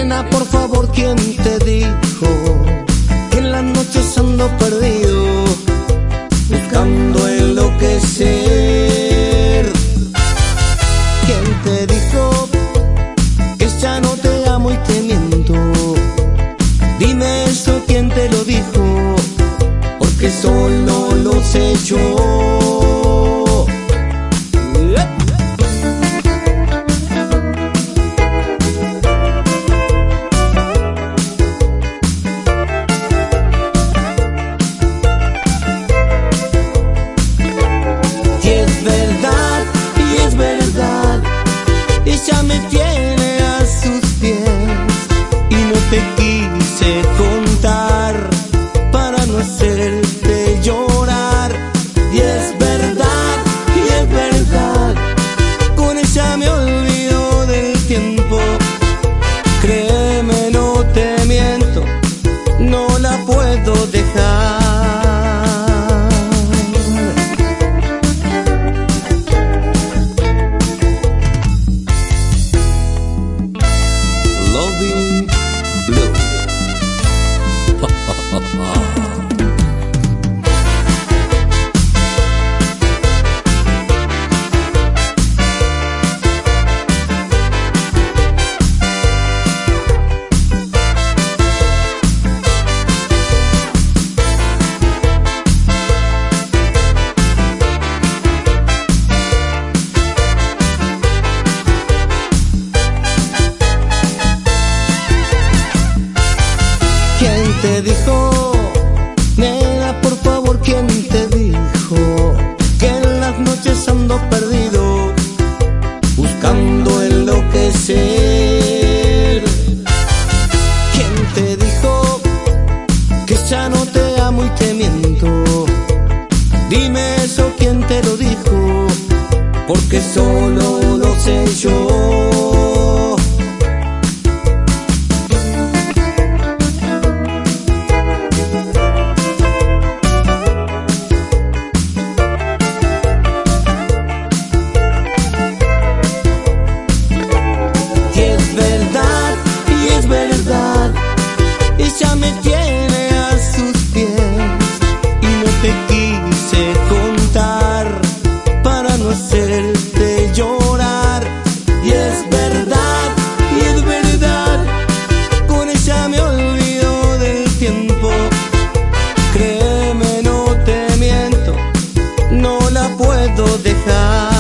Nena, por favor, ¿quién te dijo que en las noches ando perdido, buscando enloquecer? ¿Quién te dijo que ya no te amo y te miento? Dime eso, ¿quién te lo dijo? Porque solo lo sé yo. Ella me tiene a sus pies y no te quise contar para no hacerte llorar. Y es verdad, con ella me olvido del tiempo. Créeme, no te miento, no la puedo dejar. Loving Blue. ¿Quién te dijo, nena, por favor, quién te dijo que en las noches ando perdido, buscando enloquecer? ¿Quién te dijo que ya no te amo y te miento? Dime eso, ¿quién te lo dijo? Porque solo lo sé yo. Ella me tiene a sus pies y no te quise contar para no hacerte llorar. Y es verdad, con ella me olvido del tiempo. Créeme, no te miento, no la puedo dejar.